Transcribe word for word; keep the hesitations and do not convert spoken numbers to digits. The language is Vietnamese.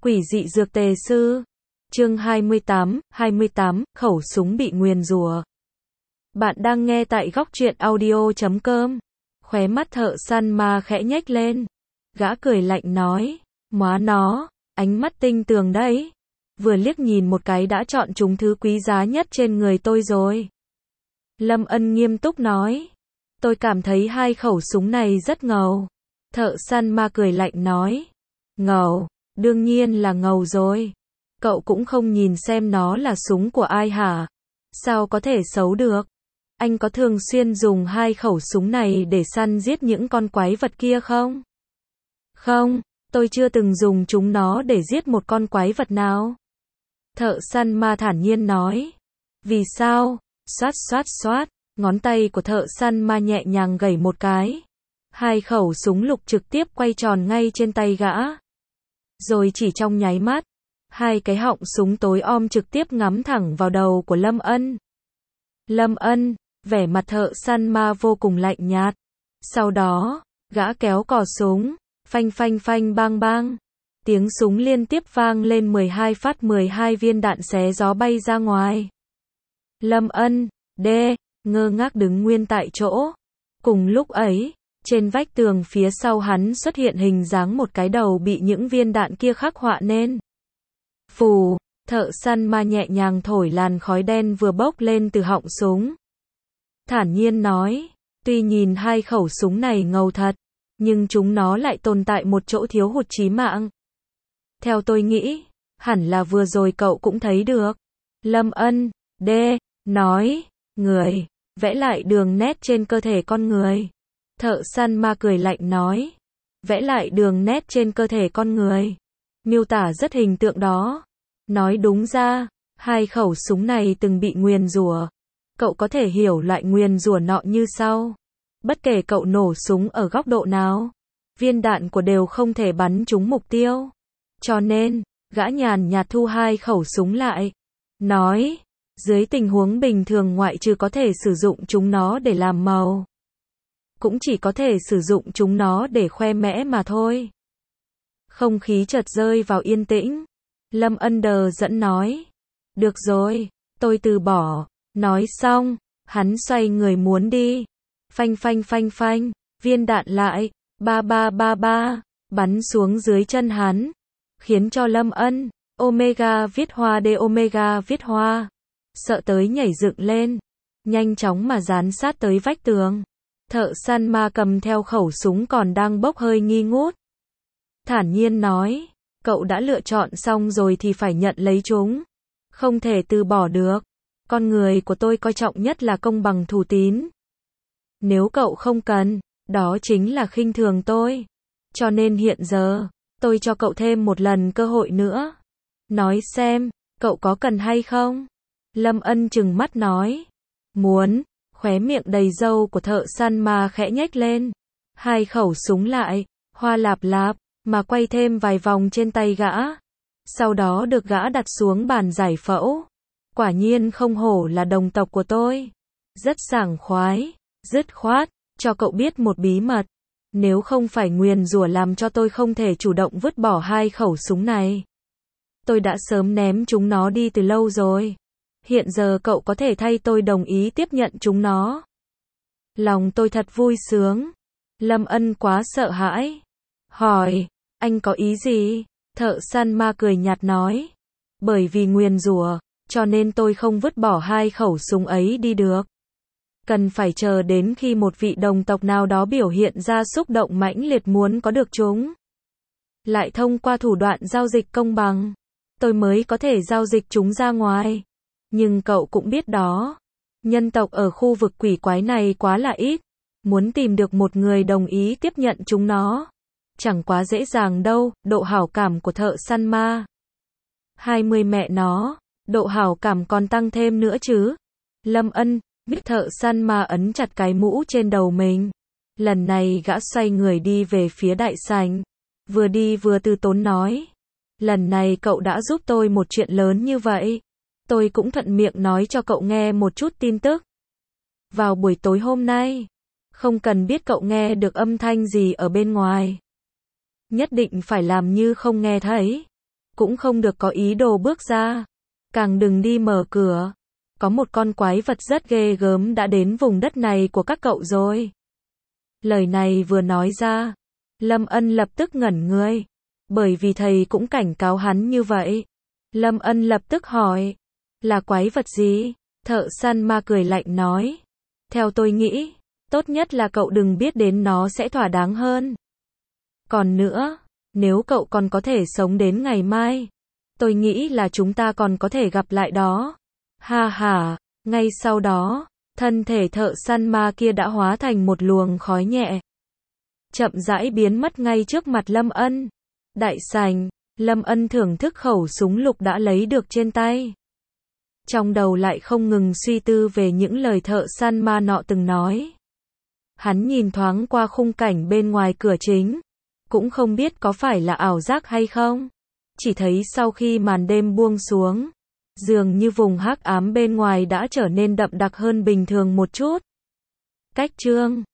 Quỷ dị dược tề sư. Chương hai mươi tám, hai mươi tám, khẩu súng bị nguyền rủa. Bạn đang nghe tại góc truyện audio chấm com. Khóe mắt thợ săn ma khẽ nhếch lên. Gã cười lạnh nói, móa nó, ánh mắt tinh tường đấy. Vừa liếc nhìn một cái đã chọn chúng thứ quý giá nhất trên người tôi rồi. Lâm Ân nghiêm túc nói, tôi cảm thấy hai khẩu súng này rất ngầu. Thợ săn ma cười lạnh nói, ngầu, đương nhiên là ngầu rồi. Cậu cũng không nhìn xem nó là súng của ai hả? Sao có thể xấu được? Anh có thường xuyên dùng hai khẩu súng này để săn giết những con quái vật kia không? Không, tôi chưa từng dùng chúng nó để giết một con quái vật nào. Thợ săn ma thản nhiên nói. Vì sao? Xoát xoát xoát, ngón tay của thợ săn ma nhẹ nhàng gẩy một cái. Hai khẩu súng lục trực tiếp quay tròn ngay trên tay gã. Rồi chỉ trong nháy mắt, hai cái họng súng tối om trực tiếp ngắm thẳng vào đầu của Lâm Ân. Lâm Ân, vẻ mặt thợ săn ma vô cùng lạnh nhạt. Sau đó, gã kéo cò súng, phanh phanh phanh bang bang. Tiếng súng liên tiếp vang lên mười hai phát, mười hai viên đạn xé gió bay ra ngoài. Lâm Ân, đê, ngơ ngác đứng nguyên tại chỗ. Cùng lúc ấy, trên vách tường phía sau hắn xuất hiện hình dáng một cái đầu bị những viên đạn kia khắc họa nên. Phù, thợ săn ma nhẹ nhàng thổi làn khói đen vừa bốc lên từ họng súng. Thản nhiên nói, tuy nhìn hai khẩu súng này ngầu thật, nhưng chúng nó lại tồn tại một chỗ thiếu hụt chí mạng. Theo tôi nghĩ, hẳn là vừa rồi cậu cũng thấy được. Lâm Ân, đê, nói, người, vẽ lại đường nét trên cơ thể con người. Thợ săn ma cười lạnh nói, vẽ lại đường nét trên cơ thể con người. Miêu tả rất hình tượng đó. Nói đúng ra, hai khẩu súng này từng bị nguyền rủa. Cậu có thể hiểu loại nguyền rủa nọ như sau. Bất kể cậu nổ súng ở góc độ nào, viên đạn của đều không thể bắn trúng mục tiêu. Cho nên, gã nhàn nhạt thu hai khẩu súng lại. Nói, dưới tình huống bình thường ngoại trừ có thể sử dụng chúng nó để làm màu, cũng chỉ có thể sử dụng chúng nó để khoe mẽ mà thôi. Không khí chợt rơi vào yên tĩnh. Lâm Ân đờ dẫn nói. Được rồi, tôi từ bỏ. Nói xong, hắn xoay người muốn đi. Phanh phanh phanh phanh, viên đạn lại, ba ba ba ba, bắn xuống dưới chân hắn. Khiến cho Lâm Ân, Omega viết hoa D Omega viết hoa. Sợ tới nhảy dựng lên. Nhanh chóng mà dán sát tới vách tường. Thợ săn ma cầm theo khẩu súng còn đang bốc hơi nghi ngút. Thản nhiên nói, cậu đã lựa chọn xong rồi thì phải nhận lấy chúng. Không thể từ bỏ được. Con người của tôi coi trọng nhất là công bằng thủ tín. Nếu cậu không cần, đó chính là khinh thường tôi. Cho nên hiện giờ, tôi cho cậu thêm một lần cơ hội nữa. Nói xem, cậu có cần hay không? Lâm Ân trừng mắt nói. Muốn, khóe miệng đầy râu của thợ săn ma khẽ nhếch lên. Hai khẩu súng lại, hoa lạp lạp, mà quay thêm vài vòng trên tay gã. Sau đó được gã đặt xuống bàn giải phẫu. Quả nhiên không hổ là đồng tộc của tôi. Rất sảng khoái, dứt khoát, cho cậu biết một bí mật. Nếu không phải nguyền rủa làm cho tôi không thể chủ động vứt bỏ hai khẩu súng này, tôi đã sớm ném chúng nó đi từ lâu rồi. Hiện giờ cậu có thể thay tôi đồng ý tiếp nhận chúng nó. Lòng tôi thật vui sướng. Lâm Ân quá sợ hãi. Hỏi, anh có ý gì? Thợ săn ma cười nhạt nói. Bởi vì nguyền rủa, cho nên tôi không vứt bỏ hai khẩu súng ấy đi được. Cần phải chờ đến khi một vị đồng tộc nào đó biểu hiện ra xúc động mãnh liệt muốn có được chúng. Lại thông qua thủ đoạn giao dịch công bằng, tôi mới có thể giao dịch chúng ra ngoài. Nhưng cậu cũng biết đó, nhân tộc ở khu vực quỷ quái này quá là ít. Muốn tìm được một người đồng ý tiếp nhận chúng nó, chẳng quá dễ dàng đâu. Độ hảo cảm của thợ săn ma. hai mươi mẹ nó, độ hảo cảm còn tăng thêm nữa chứ. Lâm Ân, biết thợ săn ma ấn chặt cái mũ trên đầu mình. Lần này gã xoay người đi về phía đại sảnh. Vừa đi vừa từ tốn nói. Lần này cậu đã giúp tôi một chuyện lớn như vậy. Tôi cũng thuận miệng nói cho cậu nghe một chút tin tức. Vào buổi tối hôm nay, không cần biết cậu nghe được âm thanh gì ở bên ngoài. Nhất định phải làm như không nghe thấy. cũng không được có ý đồ bước ra, càng đừng đi mở cửa. Có một con quái vật rất ghê gớm đã đến vùng đất này của các cậu rồi. Lời này vừa nói ra, Lâm Ân lập tức ngẩn người, bởi vì thầy cũng cảnh cáo hắn như vậy. Lâm Ân lập tức hỏi, là quái vật gì? Thợ săn ma cười lạnh nói, theo tôi nghĩ, tốt nhất là cậu đừng biết đến nó sẽ thỏa đáng hơn. Còn nữa, nếu cậu còn có thể sống đến ngày mai, tôi nghĩ là chúng ta còn có thể gặp lại đó. Ha ha, ngay sau đó, thân thể thợ săn ma kia đã hóa thành một luồng khói nhẹ, chậm rãi biến mất ngay trước mặt Lâm Ân. Đại sảnh, Lâm Ân thưởng thức khẩu súng lục đã lấy được trên tay. Trong đầu lại không ngừng suy tư về những lời thợ săn ma nọ từng nói. Hắn nhìn thoáng qua khung cảnh bên ngoài cửa chính, cũng không biết có phải là ảo giác hay không. Chỉ thấy sau khi màn đêm buông xuống, dường như vùng hắc ám bên ngoài đã trở nên đậm đặc hơn bình thường một chút. Cách chương